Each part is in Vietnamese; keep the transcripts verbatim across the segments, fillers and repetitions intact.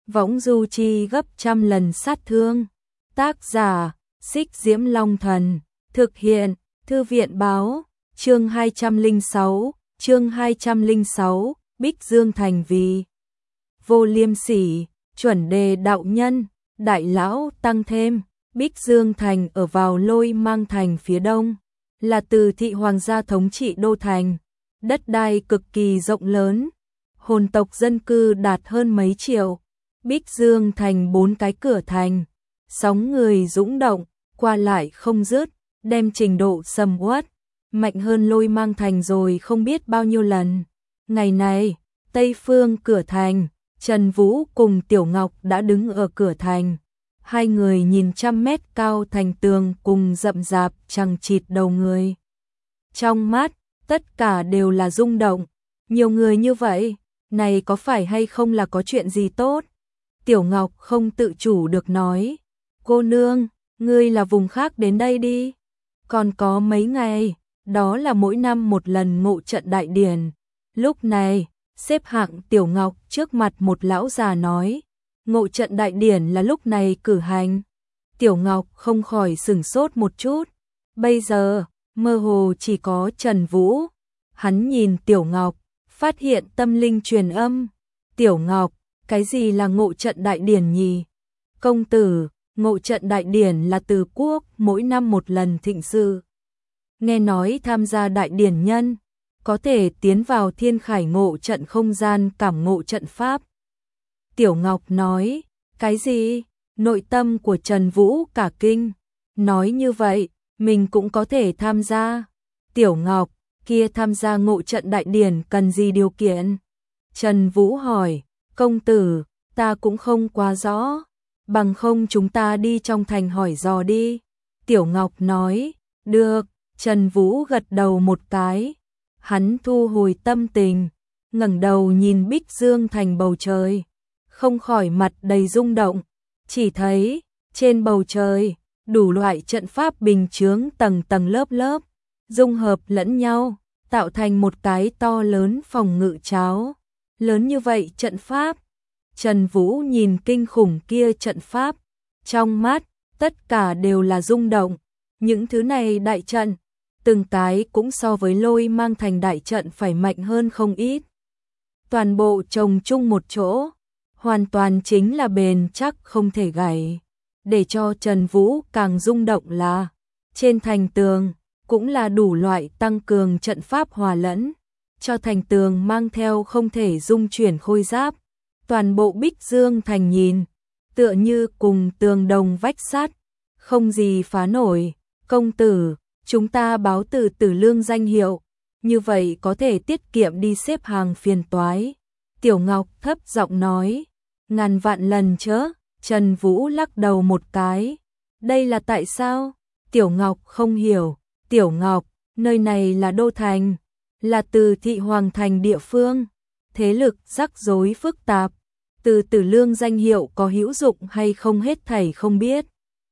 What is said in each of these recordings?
võng du chi gấp trăm lần sát thương. Tác giả, Xích Diễm Long Thần, thực hiện, Thư viện báo, chương hai trăm lẻ sáu, chương hai trăm lẻ sáu, Bích Dương Thành vì vô liêm sỉ, chuẩn đề đạo nhân, đại lão tăng thêm. Bích Dương Thành ở vào Lôi Mang Thành phía đông, là từ thị hoàng gia thống trị đô thành, đất đai cực kỳ rộng lớn, hồn tộc dân cư đạt hơn mấy triệu. Bích Dương Thành bốn cái cửa thành, sóng người dũng động, qua lại không dứt, đem trình độ sầm uất, mạnh hơn Lôi Mang Thành rồi không biết bao nhiêu lần. Ngày này, Tây phương cửa thành, Trần Vũ cùng Tiểu Ngọc đã đứng ở cửa thành. Hai người nhìn trăm mét cao thành tường cùng rậm rạp chằng chịt đầu người. Trong mắt, tất cả đều là rung động. Nhiều người như vậy, này có phải hay không là có chuyện gì tốt? Tiểu Ngọc không tự chủ được nói. Cô nương, ngươi là vùng khác đến đây đi. Còn có mấy ngày, đó là mỗi năm một lần ngộ trận đại điển. Lúc này, xếp hạng Tiểu Ngọc trước mặt một lão già nói. Ngộ trận đại điển là lúc này cử hành. Tiểu Ngọc không khỏi sửng sốt một chút. Bây giờ, mơ hồ chỉ có Trần Vũ. Hắn nhìn Tiểu Ngọc, phát hiện tâm linh truyền âm. Tiểu Ngọc, cái gì là ngộ trận đại điển nhỉ? Công tử, ngộ trận đại điển là từ quốc mỗi năm một lần thịnh sự. Nghe nói tham gia đại điển nhân, có thể tiến vào thiên khải ngộ trận không gian cảm ngộ trận pháp. Tiểu Ngọc nói, cái gì? Nội tâm của Trần Vũ cả kinh. Nói như vậy, mình cũng có thể tham gia. Tiểu Ngọc, kia tham gia ngộ trận đại điển cần gì điều kiện? Trần Vũ hỏi, công tử, ta cũng không quá rõ. Bằng không chúng ta đi trong thành hỏi dò đi. Tiểu Ngọc nói, được. Trần Vũ gật đầu một cái. Hắn thu hồi tâm tình, ngẩng đầu nhìn Bích Dương Thành bầu trời. Không khỏi mặt đầy rung động, chỉ thấy trên bầu trời đủ loại trận pháp bình chướng tầng tầng lớp lớp, dung hợp lẫn nhau, tạo thành một cái to lớn phòng ngự cháo. Lớn như vậy trận pháp, Trần Vũ nhìn kinh khủng kia trận pháp, trong mắt tất cả đều là rung động. Những thứ này đại trận, từng cái cũng so với Lôi Mang Thành đại trận phải mạnh hơn không ít. Toàn bộ chồng chung một chỗ, hoàn toàn chính là bền chắc không thể gãy. Để cho Trần Vũ càng rung động là, trên thành tường cũng là đủ loại tăng cường trận pháp hòa lẫn, cho thành tường mang theo không thể dung chuyển khôi giáp. Toàn bộ Bích Dương Thành nhìn, tựa như cùng tường đồng vách sắt, không gì phá nổi. Công tử, chúng ta báo từ Tử Lương danh hiệu, như vậy có thể tiết kiệm đi xếp hàng phiền toái. Tiểu Ngọc thấp giọng nói. Ngàn vạn lần chớ. Trần Vũ lắc đầu một cái. Đây là tại sao? Tiểu Ngọc không hiểu. Tiểu Ngọc, nơi này là đô thành, là từ thị hoàng thành địa phương, thế lực rắc rối phức tạp. Từ Tử Lương danh hiệu có hữu dụng hay không hết thảy không biết.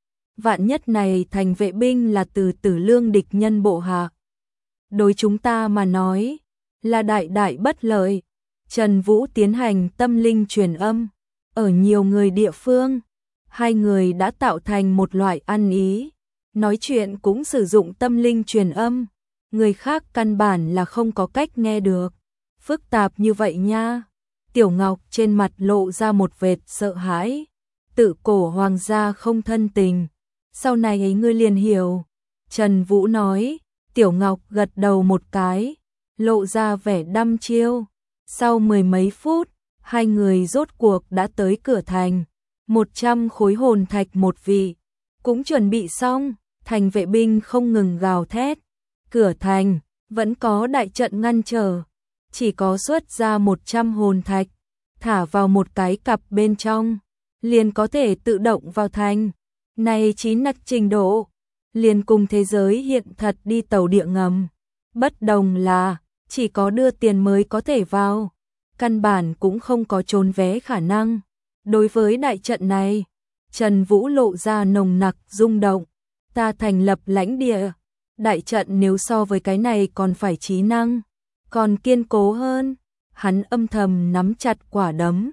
Vạn nhất này thành vệ binh là từ Tử Lương địch nhân bộ hạ, đối chúng ta mà nói là đại đại bất lợi. Trần Vũ tiến hành tâm linh truyền âm, ở nhiều người địa phương, hai người đã tạo thành một loại ăn ý, nói chuyện cũng sử dụng tâm linh truyền âm, người khác căn bản là không có cách nghe được. Phức tạp như vậy nha. Tiểu Ngọc trên mặt lộ ra một vệt sợ hãi. Tự cổ hoàng gia không thân tình, sau này ấy ngươi liền hiểu. Trần Vũ nói. Tiểu Ngọc gật đầu một cái, lộ ra vẻ đăm chiêu. Sau mười mấy phút, hai người rốt cuộc đã tới cửa thành. Một trăm khối hồn thạch một vị, cũng chuẩn bị xong. Thành vệ binh không ngừng gào thét. Cửa thành vẫn có đại trận ngăn trở, chỉ có xuất ra một trăm hồn thạch, thả vào một cái cặp bên trong, liền có thể tự động vào thành. Này chín nặc trình độ, liền cùng thế giới hiện thật đi tàu địa ngầm. Bất đồng là, chỉ có đưa tiền mới có thể vào, căn bản cũng không có trốn vé khả năng. Đối với đại trận này, Trần Vũ lộ ra nồng nặc rung động. Ta thành lập lãnh địa, đại trận nếu so với cái này còn phải trí năng, còn kiên cố hơn. Hắn âm thầm nắm chặt quả đấm,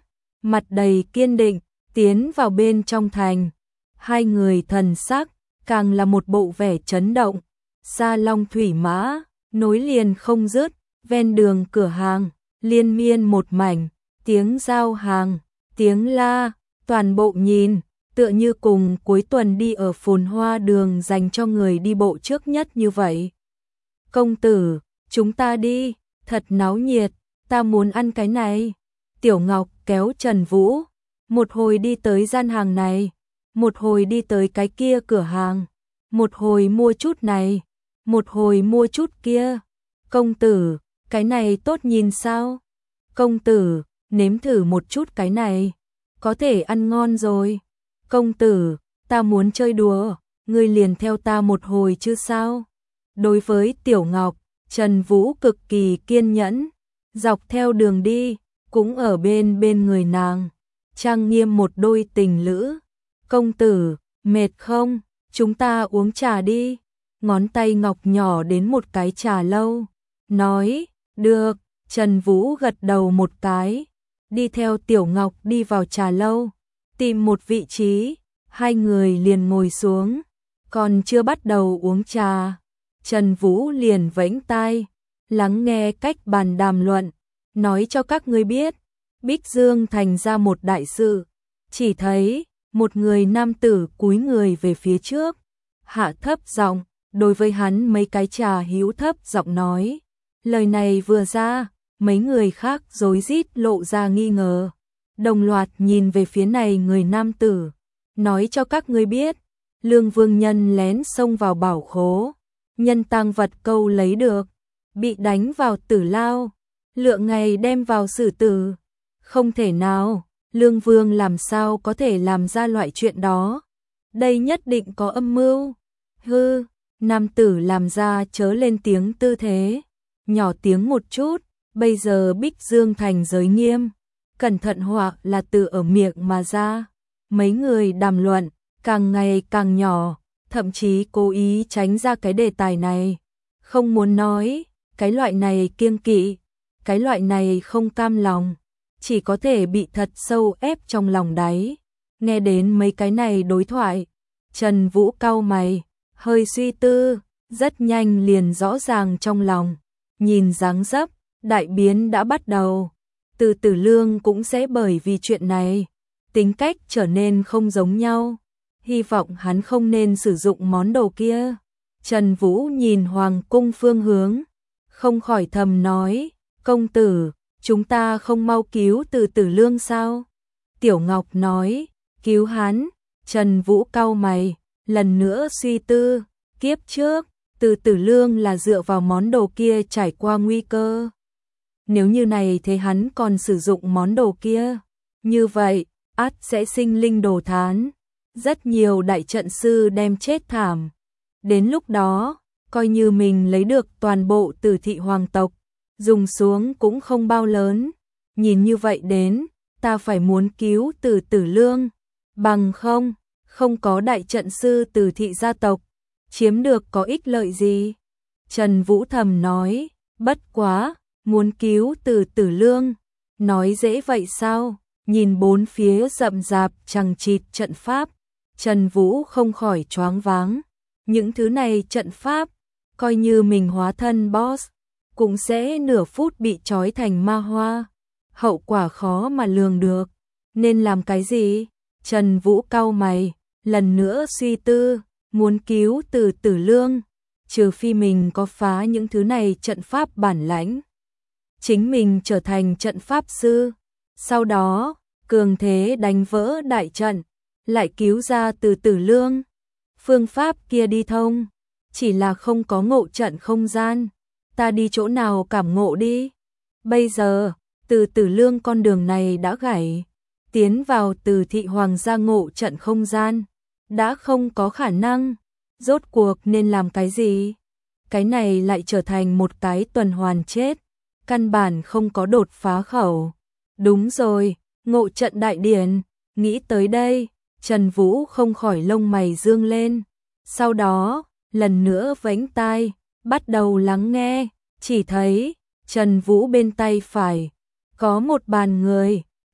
mặt đầy kiên định, tiến vào bên trong thành. Hai người thần sắc, càng là một bộ vẻ chấn động. Sa Long thủy mã, nối liền không dứt, ven đường cửa hàng, liên miên một mảnh, tiếng giao hàng, tiếng la, toàn bộ nhìn, tựa như cùng cuối tuần đi ở phồn hoa đường dành cho người đi bộ trước nhất như vậy. Công tử, chúng ta đi, thật náo nhiệt, ta muốn ăn cái này. Tiểu Ngọc kéo Trần Vũ, một hồi đi tới gian hàng này, một hồi đi tới cái kia cửa hàng, một hồi mua chút này, một hồi mua chút kia. Công tử, cái này tốt nhìn sao? Công tử, nếm thử một chút cái này, có thể ăn ngon rồi. Công tử, ta muốn chơi đùa, ngươi liền theo ta một hồi chứ sao? Đối với Tiểu Ngọc, Trần Vũ cực kỳ kiên nhẫn, dọc theo đường đi, cũng ở bên bên người nàng, trang nghiêm một đôi tình lữ. Công tử, mệt không? Chúng ta uống trà đi. Ngón tay ngọc nhỏ đến một cái trà lâu, nói, được. Trần Vũ gật đầu một cái, đi theo Tiểu Ngọc đi vào trà lâu, tìm một vị trí, hai người liền ngồi xuống, còn chưa bắt đầu uống trà. Trần Vũ liền vẫy tai, lắng nghe cách bàn đàm luận, nói cho các ngươi biết, Bích Dương thành ra một đại sự, chỉ thấy một người nam tử cúi người về phía trước, hạ thấp giọng, đối với hắn mấy cái trà hữu thấp giọng nói. Lời này vừa ra, mấy người khác rối rít lộ ra nghi ngờ, đồng loạt nhìn về phía này người nam tử, nói cho các ngươi biết, Lương Vương nhân lén xông vào bảo khố, nhân tang vật câu lấy được, bị đánh vào tử lao, lượng ngày đem vào xử tử. Không thể nào, Lương Vương làm sao có thể làm ra loại chuyện đó? Đây nhất định có âm mưu. Hư, nam tử làm ra chớ lên tiếng tư thế, nhỏ tiếng một chút, bây giờ Bích Dương thành giới nghiêm, cẩn thận hoặc là từ ở miệng mà ra. Mấy người đàm luận, càng ngày càng nhỏ, thậm chí cố ý tránh ra cái đề tài này, không muốn nói, cái loại này kiêng kỵ, cái loại này không cam lòng, chỉ có thể bị thật sâu ép trong lòng đáy. Nghe đến mấy cái này đối thoại, Trần Vũ cau mày, hơi suy tư, rất nhanh liền rõ ràng trong lòng, nhìn dáng dấp, đại biến đã bắt đầu. Từ Tử Lương cũng sẽ bởi vì chuyện này, tính cách trở nên không giống nhau. Hy vọng hắn không nên sử dụng món đồ kia. Trần Vũ nhìn hoàng cung phương hướng, không khỏi thầm nói, công tử, chúng ta không mau cứu Từ Tử Lương sao? Tiểu Ngọc nói, cứu hắn. Trần Vũ cau mày, lần nữa suy tư, kiếp trước, Từ Tử Lương là dựa vào món đồ kia trải qua nguy cơ. Nếu như này thế hắn còn sử dụng món đồ kia, như vậy, ắt sẽ sinh linh đồ thán. Rất nhiều đại trận sư đem chết thảm. Đến lúc đó, coi như mình lấy được toàn bộ Tử thị hoàng tộc, dùng xuống cũng không bao lớn. Nhìn như vậy đến, ta phải muốn cứu Từ Tử Lương, bằng không, không có đại trận sư Tử thị gia tộc, chiếm được có ích lợi gì? Trần Vũ thầm nói, bất quá, muốn cứu Từ Tử Lương, nói dễ vậy sao? Nhìn bốn phía rậm rạp chằng chịt trận pháp, Trần Vũ không khỏi choáng váng. Những thứ này trận pháp, coi như mình hóa thân boss, cũng sẽ nửa phút bị trói thành ma hoa. Hậu quả khó mà lường được. Nên làm cái gì? Trần Vũ cau mày, lần nữa suy tư, muốn cứu Từ Tử Lương, trừ phi mình có phá những thứ này trận pháp bản lãnh, chính mình trở thành trận pháp sư, sau đó, cường thế đánh vỡ đại trận, lại cứu ra Từ Tử Lương. Phương pháp kia đi thông, chỉ là không có ngộ trận không gian, ta đi chỗ nào cảm ngộ đi. Bây giờ, Từ Tử Lương con đường này đã gãy, tiến vào Từ thị hoàng gia ngộ trận không gian, đã không có khả năng, rốt cuộc nên làm cái gì? Cái này lại trở thành một cái tuần hoàn chết, căn bản không có đột phá khẩu. Đúng rồi, ngộ trận đại điển, nghĩ tới đây, Trần Vũ không khỏi lông mày dương lên, sau đó, lần nữa vẫy tai, bắt đầu lắng nghe, chỉ thấy, Trần Vũ bên tay phải, có một bàn người,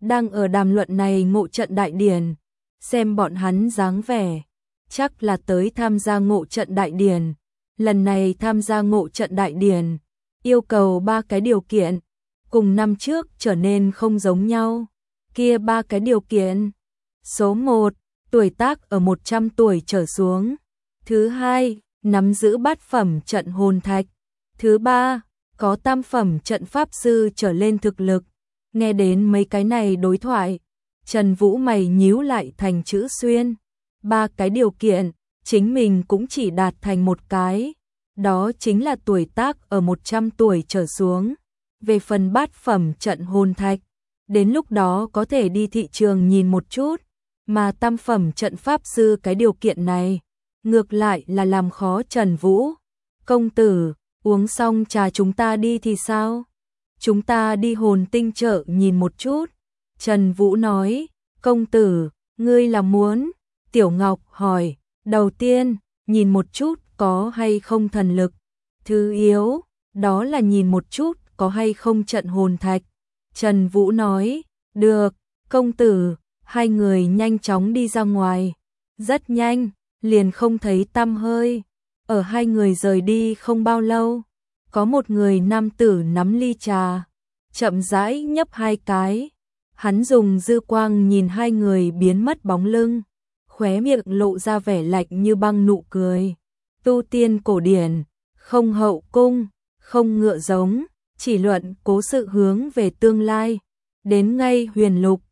đang ở đàm luận này ngộ trận đại điển, xem bọn hắn dáng vẻ, chắc là tới tham gia ngộ trận đại điển. Lần này tham gia ngộ trận đại điển, yêu cầu ba cái điều kiện, cùng năm trước trở nên không giống nhau. Kia ba cái điều kiện: số một, tuổi tác ở một trăm tuổi trở xuống. Thứ hai, nắm giữ bát phẩm trận hồn thạch. Thứ ba, có tam phẩm trận pháp sư trở lên thực lực. Nghe đến mấy cái này đối thoại, Trần Vũ mày nhíu lại thành chữ xuyên. Ba cái điều kiện, chính mình cũng chỉ đạt thành một cái, đó chính là tuổi tác ở một trăm tuổi trở xuống. Về phần bát phẩm trận hồn thạch, đến lúc đó có thể đi thị trường nhìn một chút, mà tam phẩm trận pháp sư cái điều kiện này, ngược lại là làm khó Trần Vũ. Công tử, uống xong trà chúng ta đi thì sao? Chúng ta đi hồn tinh chợ nhìn một chút. Trần Vũ nói, công tử, ngươi là muốn? Tiểu Ngọc hỏi, đầu tiên, nhìn một chút có hay không thần lực. Thứ yếu, đó là nhìn một chút có hay không trận hồn thạch. Trần Vũ nói, được, công tử. Hai người nhanh chóng đi ra ngoài. Rất nhanh, liền không thấy tăm hơi. Ở hai người rời đi không bao lâu, có một người nam tử nắm ly trà, chậm rãi nhấp hai cái. Hắn dùng dư quang nhìn hai người biến mất bóng lưng, khóe miệng lộ ra vẻ lạnh như băng nụ cười. Tu tiên cổ điển, không hậu cung, không ngựa giống, chỉ luận cố sự hướng về tương lai. Đến ngay huyền lục,